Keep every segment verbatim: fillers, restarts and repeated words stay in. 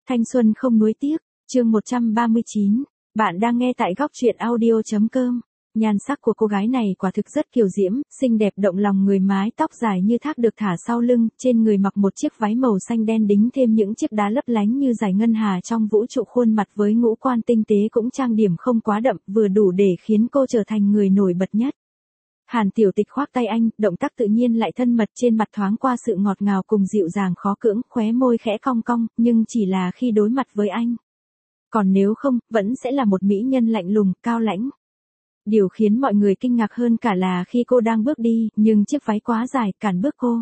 Thanh xuân không nuối tiếc, chương một trăm ba mươi chín. Bạn đang nghe tại góc truyện audio.com. Nhan sắc của cô gái này quả thực rất kiều diễm, xinh đẹp động lòng người, mái tóc dài như thác được thả sau lưng, trên người mặc một chiếc váy màu xanh đen đính thêm những chiếc đá lấp lánh như dải ngân hà trong vũ trụ, khuôn mặt với ngũ quan tinh tế cũng trang điểm không quá đậm, vừa đủ để khiến cô trở thành người nổi bật nhất. Hàn Tiểu Tịch khoác tay anh, động tác tự nhiên lại thân mật, trên mặt thoáng qua sự ngọt ngào cùng dịu dàng khó cưỡng, khóe môi khẽ cong cong, nhưng chỉ là khi đối mặt với anh. Còn nếu không, vẫn sẽ là một mỹ nhân lạnh lùng, cao lãnh. Điều khiến mọi người kinh ngạc hơn cả là khi cô đang bước đi, nhưng chiếc váy quá dài, cản bước cô.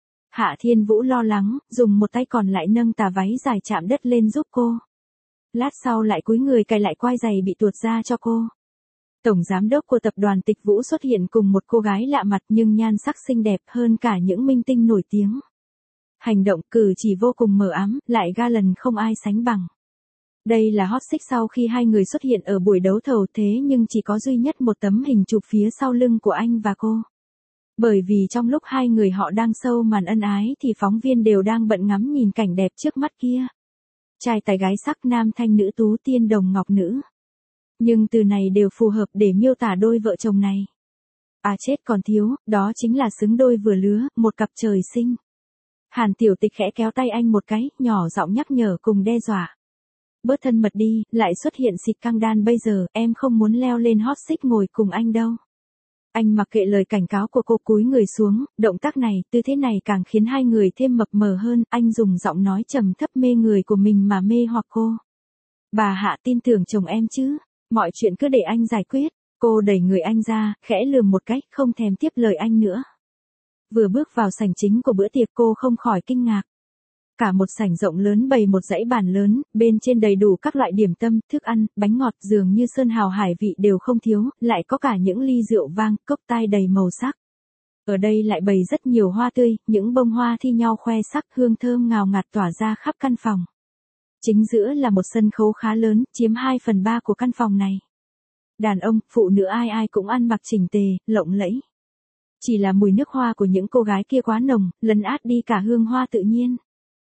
Hạ Thiên Vũ lo lắng, dùng một tay còn lại nâng tà váy dài chạm đất lên giúp cô. Lát sau lại cúi người cài lại quai giày bị tuột ra cho cô. Tổng giám đốc của tập đoàn Tịch Vũ xuất hiện cùng một cô gái lạ mặt nhưng nhan sắc xinh đẹp hơn cả những minh tinh nổi tiếng. Hành động cử chỉ vô cùng mờ ám, lại ga lần không ai sánh bằng. Đây là hot seat sau khi hai người xuất hiện ở buổi đấu thầu, thế nhưng chỉ có duy nhất một tấm hình chụp phía sau lưng của anh và cô. Bởi vì trong lúc hai người họ đang show màn ân ái thì phóng viên đều đang bận ngắm nhìn cảnh đẹp trước mắt kia. Trai tài gái sắc, nam thanh nữ tú, tiên đồng ngọc nữ. Nhưng từ này đều phù hợp để miêu tả đôi vợ chồng này. À chết còn thiếu, đó chính là xứng đôi vừa lứa, một cặp trời sinh. Hàn Tiểu Tịch khẽ kéo tay anh một cái, nhỏ giọng nhắc nhở cùng đe dọa. Bớt thân mật đi, lại xuất hiện xịt căng đan bây giờ, em không muốn leo lên hot seat ngồi cùng anh đâu. Anh mặc kệ lời cảnh cáo của cô, cúi người xuống, động tác này, tư thế này càng khiến hai người thêm mập mờ hơn, anh dùng giọng nói trầm thấp mê người của mình mà mê hoặc cô. Bà Hạ tin tưởng chồng em chứ, mọi chuyện cứ để anh giải quyết. Cô đẩy người anh ra, khẽ lườm một cách, không thèm tiếp lời anh nữa. Vừa bước vào sảnh chính của bữa tiệc, cô không khỏi kinh ngạc. Cả một sảnh rộng lớn bày một dãy bàn lớn, bên trên đầy đủ các loại điểm tâm, thức ăn, bánh ngọt, dường như sơn hào hải vị đều không thiếu, lại có cả những ly rượu vang, cốc tai đầy màu sắc. Ở đây lại bày rất nhiều hoa tươi, những bông hoa thi nhau khoe sắc, hương thơm ngào ngạt tỏa ra khắp căn phòng. Chính giữa là một sân khấu khá lớn, chiếm hai phần ba của căn phòng này. Đàn ông, phụ nữ ai ai cũng ăn mặc chỉnh tề, lộng lẫy. Chỉ là mùi nước hoa của những cô gái kia quá nồng, lấn át đi cả hương hoa tự nhiên.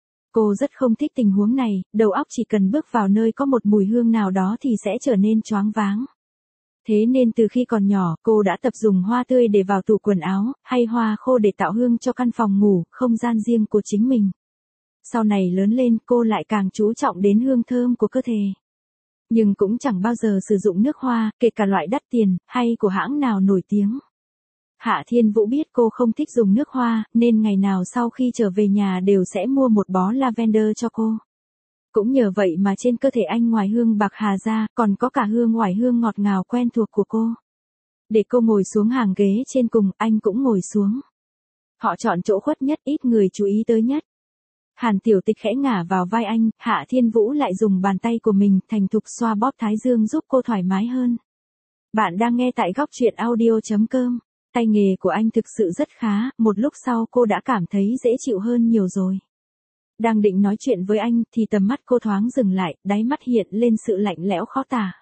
Cô rất không thích tình huống này, đầu óc chỉ cần bước vào nơi có một mùi hương nào đó thì sẽ trở nên choáng váng. Thế nên từ khi còn nhỏ, cô đã tập dùng hoa tươi để vào tủ quần áo, hay hoa khô để tạo hương cho căn phòng ngủ, không gian riêng của chính mình. Sau này lớn lên, cô lại càng chú trọng đến hương thơm của cơ thể. Nhưng cũng chẳng bao giờ sử dụng nước hoa, kể cả loại đắt tiền, hay của hãng nào nổi tiếng. Hạ Thiên Vũ biết cô không thích dùng nước hoa, nên ngày nào sau khi trở về nhà đều sẽ mua một bó lavender cho cô. Cũng nhờ vậy mà trên cơ thể anh ngoài hương bạc hà ra, còn có cả hương oải hương ngọt ngào quen thuộc của cô. Để cô ngồi xuống hàng ghế trên cùng, anh cũng ngồi xuống. Họ chọn chỗ khuất nhất, ít người chú ý tới nhất. Hàn Tiểu Tịch khẽ ngả vào vai anh, Hạ Thiên Vũ lại dùng bàn tay của mình thành thục xoa bóp thái dương giúp cô thoải mái hơn. Bạn đang nghe tại góc truyện audio.com. Tay nghề của anh thực sự rất khá, một lúc sau cô đã cảm thấy dễ chịu hơn nhiều rồi. Đang định nói chuyện với anh thì tầm mắt cô thoáng dừng lại, đáy mắt hiện lên sự lạnh lẽo khó tả.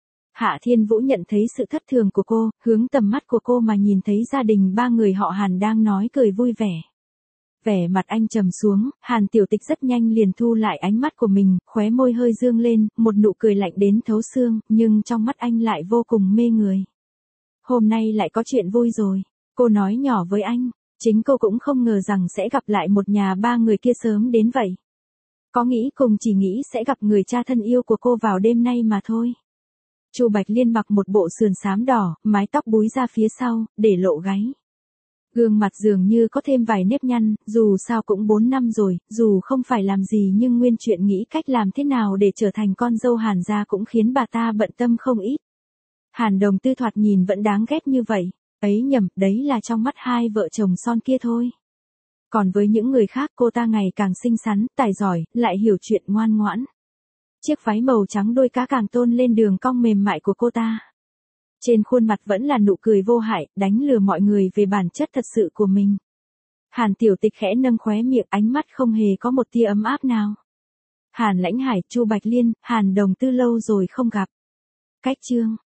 Hạ Thiên Vũ nhận thấy sự thất thường của cô, hướng tầm mắt của cô mà nhìn thấy gia đình ba người họ Hàn đang nói cười vui vẻ. Vẻ mặt anh trầm xuống, Hàn Tiểu Tịch rất nhanh liền thu lại ánh mắt của mình, khóe môi hơi dương lên, một nụ cười lạnh đến thấu xương, nhưng trong mắt anh lại vô cùng mê người. Hôm nay lại có chuyện vui rồi, cô nói nhỏ với anh, chính cô cũng không ngờ rằng sẽ gặp lại một nhà ba người kia sớm đến vậy. Có nghĩ cùng chỉ nghĩ sẽ gặp người cha thân yêu của cô vào đêm nay mà thôi. Chu Bạch Liên mặc một bộ sườn xám đỏ, mái tóc búi ra phía sau, để lộ gáy. Gương mặt dường như có thêm vài nếp nhăn, dù sao cũng bốn năm rồi, dù không phải làm gì nhưng nguyên chuyện nghĩ cách làm thế nào để trở thành con dâu Hàn gia cũng khiến bà ta bận tâm không ít. Hàn Đồng Tư thoạt nhìn vẫn đáng ghét như vậy, ấy nhầm, đấy là trong mắt hai vợ chồng son kia thôi. Còn với những người khác cô ta ngày càng xinh xắn, tài giỏi, lại hiểu chuyện ngoan ngoãn. Chiếc váy màu trắng đôi cá càng tôn lên đường cong mềm mại của cô ta. Trên khuôn mặt vẫn là nụ cười vô hại, đánh lừa mọi người về bản chất thật sự của mình. Hàn Tiểu Tịch khẽ nâng khóe miệng, ánh mắt không hề có một tia ấm áp nào. Hàn Lãnh Hải, Chu Bạch Liên, Hàn Đồng Tư lâu rồi không gặp. Cách chương